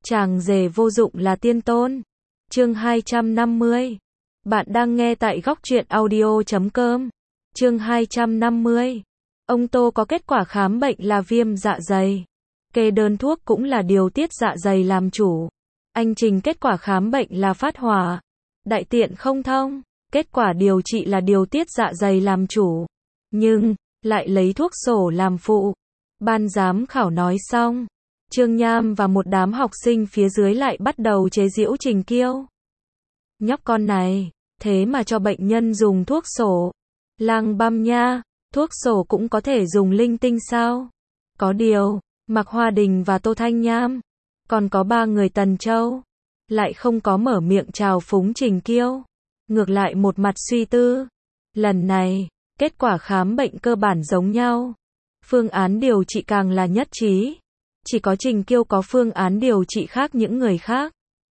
Chàng rể vô dụng là tiên tôn. Chương 250. Bạn đang nghe tại góc truyện audio.com. Chương 250. Ông Tô có kết quả khám bệnh là viêm dạ dày. Kê đơn thuốc cũng là điều tiết dạ dày làm chủ. Anh Trình kết quả khám bệnh là phát hỏa, đại tiện không thông. Kết quả điều trị là điều tiết dạ dày làm chủ. Nhưng, lại lấy thuốc sổ làm phụ. Ban giám khảo nói xong. Trương Nham và một đám học sinh phía dưới lại bắt đầu chế giễu Trình Kiêu. Nhóc con này, thế mà cho bệnh nhân dùng thuốc sổ. Lang băm nha, thuốc sổ cũng có thể dùng linh tinh sao? Có điều, Mạc Hoa Đình và Tô Thanh Nham, còn có 3 người Tần Châu, lại không có mở miệng chào phúng Trình Kiêu. Ngược lại một mặt suy tư. Lần này, kết quả khám bệnh cơ bản giống nhau. Phương án điều trị càng là nhất trí. Chỉ có Trình Kiêu có phương án điều trị khác những người khác.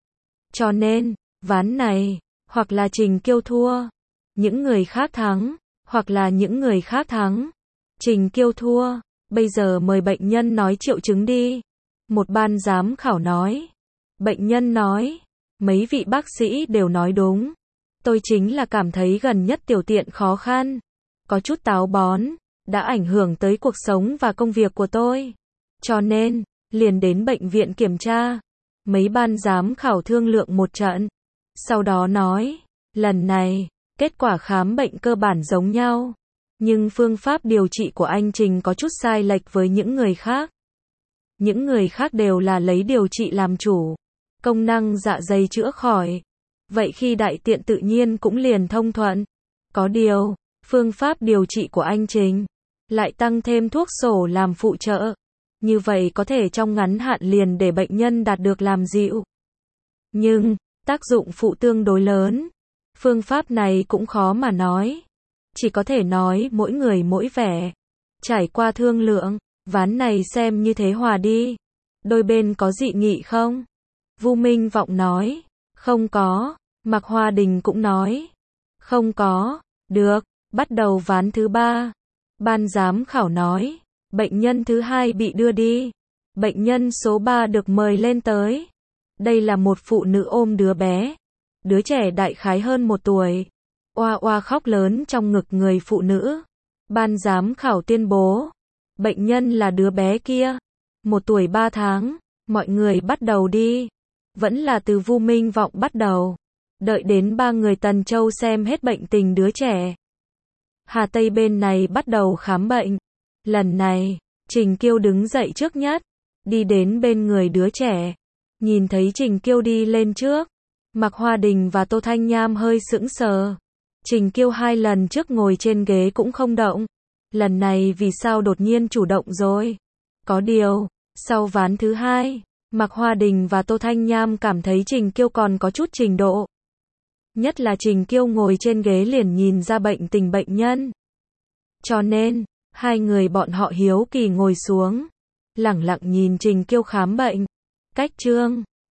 Cho nên, ván này, hoặc là Trình Kiêu thua, những người khác thắng, hoặc là những người khác thắng. Trình Kiêu thua, bây giờ mời bệnh nhân nói triệu chứng đi. Một ban giám khảo nói. Bệnh nhân nói, mấy vị bác sĩ đều nói đúng. Tôi chính là cảm thấy gần nhất tiểu tiện khó khăn, có chút táo bón, đã ảnh hưởng tới cuộc sống và công việc của tôi. Cho nên, liền đến bệnh viện kiểm tra. Mấy ban giám khảo thương lượng một trận. Sau đó nói, lần này, kết quả khám bệnh cơ bản giống nhau. Nhưng phương pháp điều trị của anh Trình có chút sai lệch với những người khác. Những người khác đều là lấy điều trị làm chủ. Công năng dạ dày chữa khỏi. Vậy khi đại tiện tự nhiên cũng liền thông thuận. Có điều, phương pháp điều trị của anh Trình lại tăng thêm thuốc sổ làm phụ trợ. Như vậy có thể trong ngắn hạn liền để bệnh nhân đạt được làm dịu. Nhưng, tác dụng phụ tương đối lớn. Phương pháp này cũng khó mà nói. Chỉ có thể nói mỗi người mỗi vẻ. Trải qua thương lượng, ván này xem như thế hòa đi. Đôi bên có dị nghị không? Vu Minh Vọng nói. Không có. Mạc Hoa Đình cũng nói. Không có. Được, bắt đầu ván thứ 3. Ban giám khảo nói. Bệnh nhân thứ 2 bị đưa đi. Bệnh nhân số 3 được mời lên tới. Đây là một phụ nữ ôm đứa bé. Đứa trẻ đại khái hơn 1 tuổi. Oa oa khóc lớn trong ngực người phụ nữ. Ban giám khảo tuyên bố. Bệnh nhân là đứa bé kia. 1 tuổi 3 tháng. Mọi người bắt đầu đi. Vẫn là từ Vu Minh Vọng bắt đầu. Đợi đến 3 người Tần Châu xem hết bệnh tình đứa trẻ. Hà Tây bên này bắt đầu khám bệnh. Lần này, Trình Kiêu đứng dậy trước nhất. Đi đến bên người đứa trẻ. Nhìn thấy Trình Kiêu đi lên trước. Mạc Hoa Đình và Tô Thanh Nham hơi sững sờ. Trình Kiêu 2 lần trước ngồi trên ghế cũng không động. Lần này vì sao đột nhiên chủ động rồi? Có điều, sau ván thứ 2, Mạc Hoa Đình và Tô Thanh Nham cảm thấy Trình Kiêu còn có chút trình độ. Nhất là Trình Kiêu ngồi trên ghế liền nhìn ra bệnh tình bệnh nhân. Cho nên, 2 người bọn họ hiếu kỳ ngồi xuống. Lẳng lặng nhìn Trình Kiêu khám bệnh. Cách chương